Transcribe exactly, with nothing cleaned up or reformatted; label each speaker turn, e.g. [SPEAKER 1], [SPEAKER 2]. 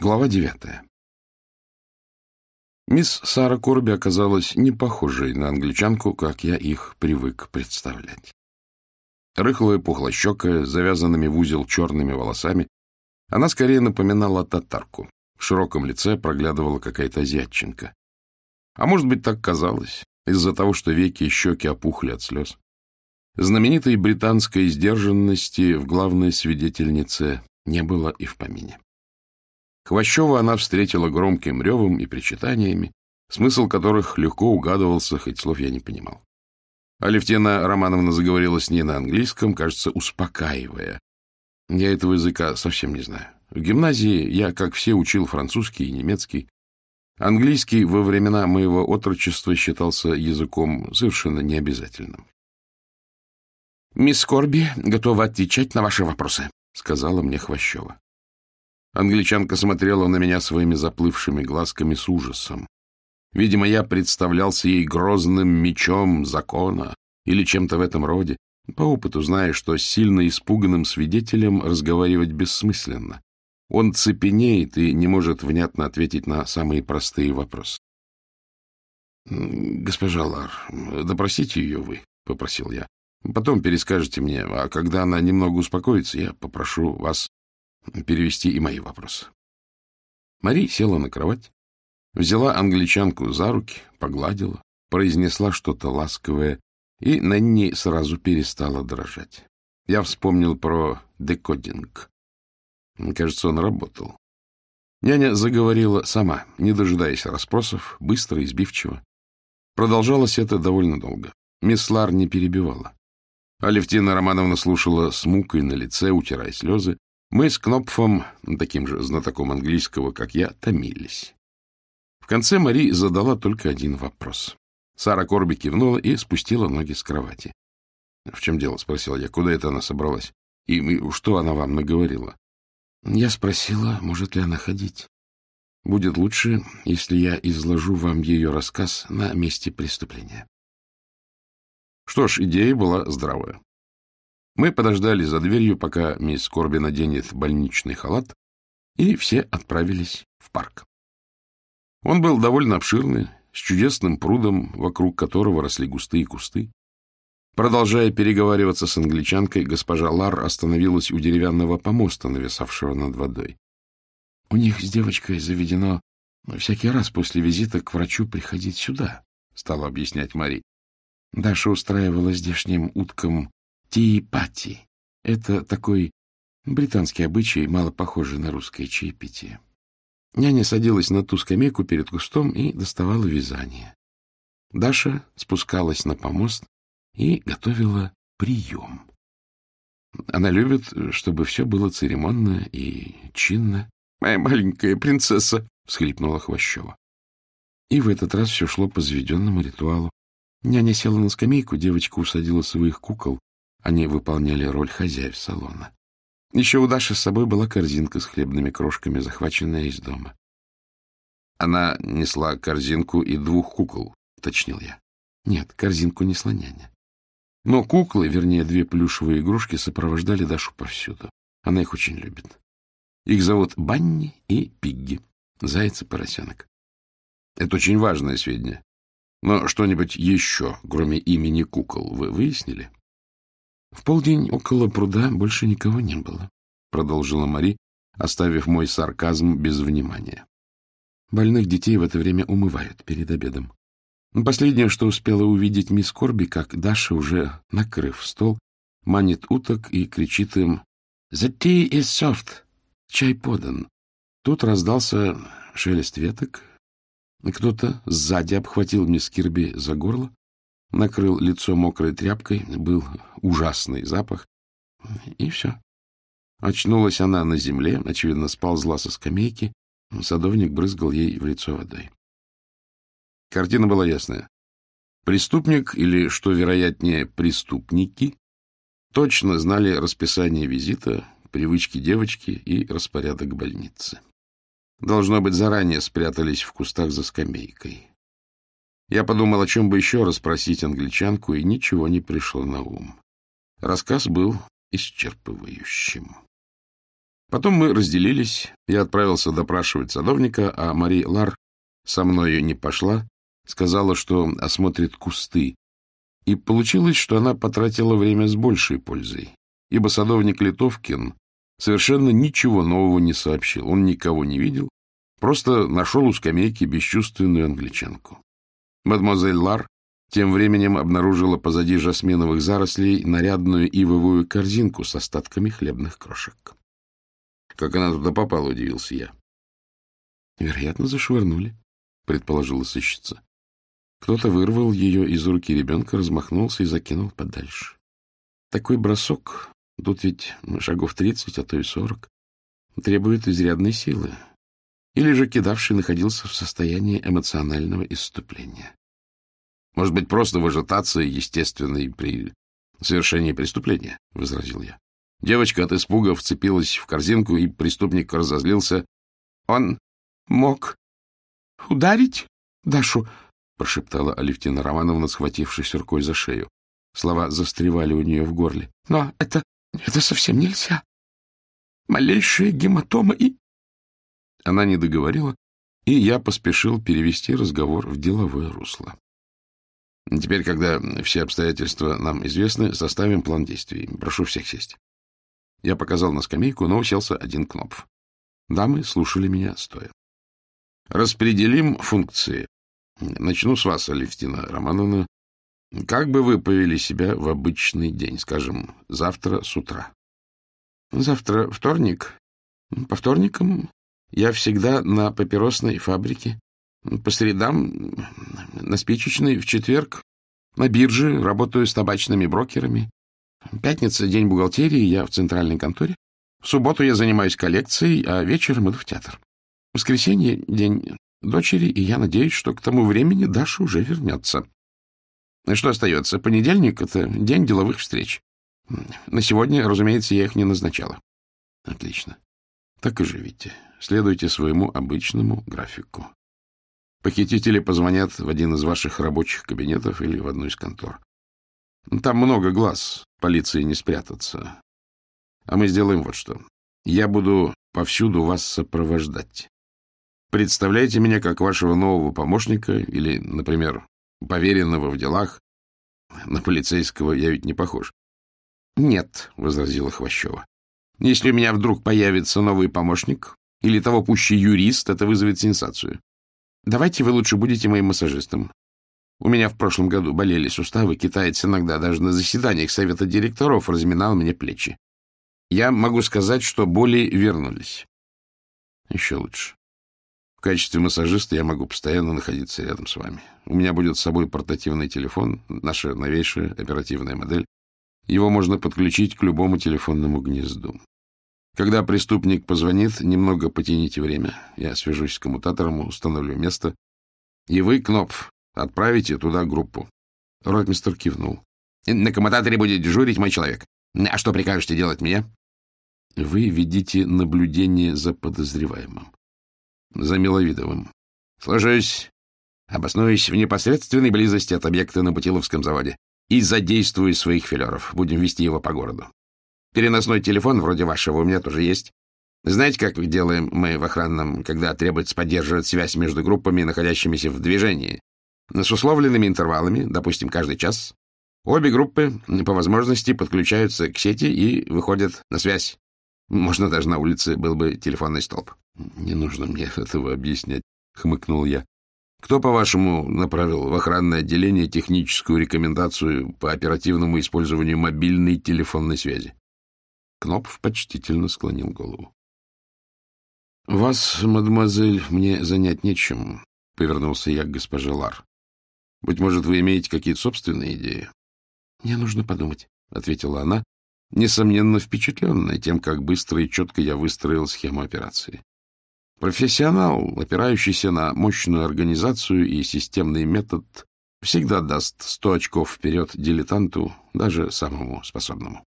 [SPEAKER 1] Глава девятая. Мисс Сара Корби оказалась не похожей на англичанку, как я их привык представлять. Рыхлая, пухлощекая, с завязанными в узел черными волосами, она скорее напоминала татарку. В широком лице проглядывала какая-то азиатчинка. А может быть, так казалось, из-за того, что веки и щеки опухли от слез. Знаменитой британской сдержанности в главной свидетельнице не было и в помине. Хвощева она встретила громким ревом и причитаниями, смысл которых легко угадывался, хоть слов я не понимал. Алевтина Романовна заговорила с ней на английском, кажется, успокаивая. Я этого языка совсем не знаю. В гимназии я, как все, учил французский и немецкий. Английский во времена моего отрочества считался языком совершенно необязательным. — Мисс Корби готова отвечать на ваши вопросы, — сказала мне Хвощева. Англичанка смотрела на меня своими заплывшими глазками с ужасом. Видимо, я представлялся ей грозным мечом закона или чем-то в этом роде, по опыту зная, что с сильно испуганным свидетелем разговаривать бессмысленно. Он цепенеет и не может внятно ответить на самые простые вопросы. — Госпожа Лар, допросите ее вы, — попросил я. Потом перескажете мне, а когда она немного успокоится, я попрошу вас перевести и мои вопросы. Мари села на кровать, взяла англичанку за руки, погладила, произнесла что-то ласковое, и Нэнни сразу перестала дрожать. Я вспомнил про декодинг. Кажется, он работал. Няня заговорила сама, не дожидаясь расспросов, быстро и сбивчиво. Продолжалось это довольно долго. Мисс Лар не перебивала. Алевтина Романовна слушала с мукой на лице, утирая слезы. Мы с Кнопфом, таким же знатоком английского, как я, томились. В конце Мари задала только один вопрос. Сара Корби кивнула и спустила ноги с кровати. — В чем дело? — спросил я. — Куда это она собралась? И, и что она вам наговорила? Я спросила, может ли она ходить. Будет лучше, если я изложу вам ее рассказ на месте преступления. Что ж, идея была здравая. Мы подождали за дверью, пока мисс Корби наденет больничный халат, и все отправились в парк. Он был довольно обширный, с чудесным прудом, вокруг которого росли густые кусты. Продолжая переговариваться с англичанкой, госпожа Лар остановилась у деревянного помоста, нависавшего над водой. — У них с девочкой заведено всякий раз после визита к врачу приходить сюда, — стала объяснять Мари. Даша устраивала здешним уткам ти-пати. Это такой британский обычай, мало похожий на русское чаепитие. Няня садилась на ту скамейку перед кустом и доставала вязание. Даша спускалась на помост и готовила прием. Она любит, чтобы все было церемонно и чинно. — Моя маленькая принцесса! — всхлипнула Хвощева. И в этот раз все шло по заведенному ритуалу. Няня села на скамейку, девочка усадила своих кукол. Они выполняли роль хозяев салона. Еще у Даши с собой была корзинка с хлебными крошками, захваченная из дома. Она несла корзинку и двух кукол, уточнил я. Нет, корзинку несла няня. Но куклы, вернее, две плюшевые игрушки, сопровождали Дашу повсюду. Она их очень любит. Их зовут Банни и Пигги, заяц и поросенок. Это очень важное сведения. Но что-нибудь еще, кроме имени кукол, вы выяснили? В полдень около пруда больше никого не было, продолжила Мари, оставив мой сарказм без внимания. Больных детей в это время умывают перед обедом. Последнее, что успела увидеть мисс Корби, как Даша, уже накрыв стол, манит уток и кричит им «The tea is soft! Чай подан!» Тут раздался шелест веток. Кто-то сзади обхватил мисс Кирби за горло, накрыл лицо мокрой тряпкой, был ужасный запах, и все. Очнулась она на земле, очевидно, сползла со скамейки, садовник брызгал ей в лицо водой. Картина была ясная. Преступник, или, что вероятнее, преступники, точно знали расписание визита, привычки девочки и распорядок больницы. Должно быть, заранее спрятались в кустах за скамейкой. Я подумал, о чем бы еще расспросить англичанку, и ничего не пришло на ум. Рассказ был исчерпывающим. Потом мы разделились, я отправился допрашивать садовника, а Мари Лар со мною не пошла, сказала, что осмотрит кусты. И получилось, что она потратила время с большей пользой, ибо садовник Литовкин совершенно ничего нового не сообщил. Он никого не видел, просто нашел у скамейки бесчувственную англичанку. Мадемуазель Лар тем временем обнаружила позади жасминовых зарослей нарядную ивовую корзинку с остатками хлебных крошек. Как она туда попала, удивился я. — Вероятно, зашвырнули, — предположила сыщица. Кто-то вырвал ее из руки ребенка, размахнулся и закинул подальше. Такой бросок, тут ведь шагов тридцать, а то и сорок, требует изрядной силы. Или же кидавший находился в состоянии эмоционального исступления. Может быть, просто выжатация естественной при совершении преступления, — возразил я. Девочка от испуга вцепилась в корзинку, и преступник разозлился. — Он мог ударить Дашу? — прошептала Алевтина Романовна, схватившись рукой за шею. Слова застревали у нее в горле. — Но это, это совсем нельзя. Малейшая гематома и... Она не договорила, и я поспешил перевести разговор в деловое русло. Теперь, когда все обстоятельства нам известны, составим план действий. Прошу всех сесть. Я показал на скамейку, но уселся один Кнопф. Дамы слушали меня стоя. Распределим функции. Начну с вас, Алевтина Романовна. Как бы вы повели себя в обычный день, скажем, завтра с утра? Завтра вторник. По вторникам я всегда на папиросной фабрике. По средам на спичечной, в четверг на бирже, работаю с табачными брокерами. Пятница — день бухгалтерии, я в центральной конторе. В субботу я занимаюсь коллекцией, а вечером иду в театр. В воскресенье — день дочери, и я надеюсь, что к тому времени Даша уже вернется. Что остается? Понедельник — это день деловых встреч. На сегодня, разумеется, я их не назначала. Отлично. Так и живите. Следуйте своему обычному графику. Похитители позвонят в один из ваших рабочих кабинетов или в одну из контор. Там много глаз, полиции не спрятаться. А мы сделаем вот что. Я буду повсюду вас сопровождать. Представляйте меня как вашего нового помощника или, например, поверенного в делах. На полицейского я ведь не похож. — Нет, — возразила Хвощева. — Если у меня вдруг появится новый помощник или того пуще юрист, это вызовет сенсацию. Давайте вы лучше будете моим массажистом. У меня в прошлом году болели суставы, китаец иногда даже на заседаниях совета директоров разминал мне плечи. Я могу сказать, что боли вернулись. Еще лучше. В качестве массажиста я могу постоянно находиться рядом с вами. У меня будет с собой портативный телефон, наша новейшая оперативная модель. Его можно подключить к любому телефонному гнезду. Когда преступник позвонит, немного потяните время. Я свяжусь с коммутатором, установлю место. И вы, Кнопф, отправите туда группу. Ротмистр кивнул. На коммутаторе будет дежурить мой человек. А что прикажете делать мне? Вы ведите наблюдение за подозреваемым. За Миловидовым. Сложусь. Обоснуюсь в непосредственной близости от объекта на Путиловском заводе. И задействую своих филеров. Будем вести его по городу. Переносной телефон вроде вашего у меня тоже есть. Знаете, как делаем мы в охранном, когда требуется поддерживать связь между группами, находящимися в движении? С условленными интервалами, допустим, каждый час. Обе группы по возможности подключаются к сети и выходят на связь. Можно даже на улице был бы телефонный столб. — Не нужно мне этого объяснять, — хмыкнул я. — Кто, по-вашему, направил в охранное отделение техническую рекомендацию по оперативному использованию мобильной телефонной связи? Кнопф почтительно склонил голову. — Вас, мадемуазель, мне занять нечем, — повернулся я к госпоже Лар. — Быть может, вы имеете какие-то собственные идеи? — Мне нужно подумать, — ответила она, несомненно впечатленная тем, как быстро и четко я выстроил схему операции. Профессионал, опирающийся на мощную организацию и системный метод, всегда даст сто очков вперед дилетанту, даже самому способному.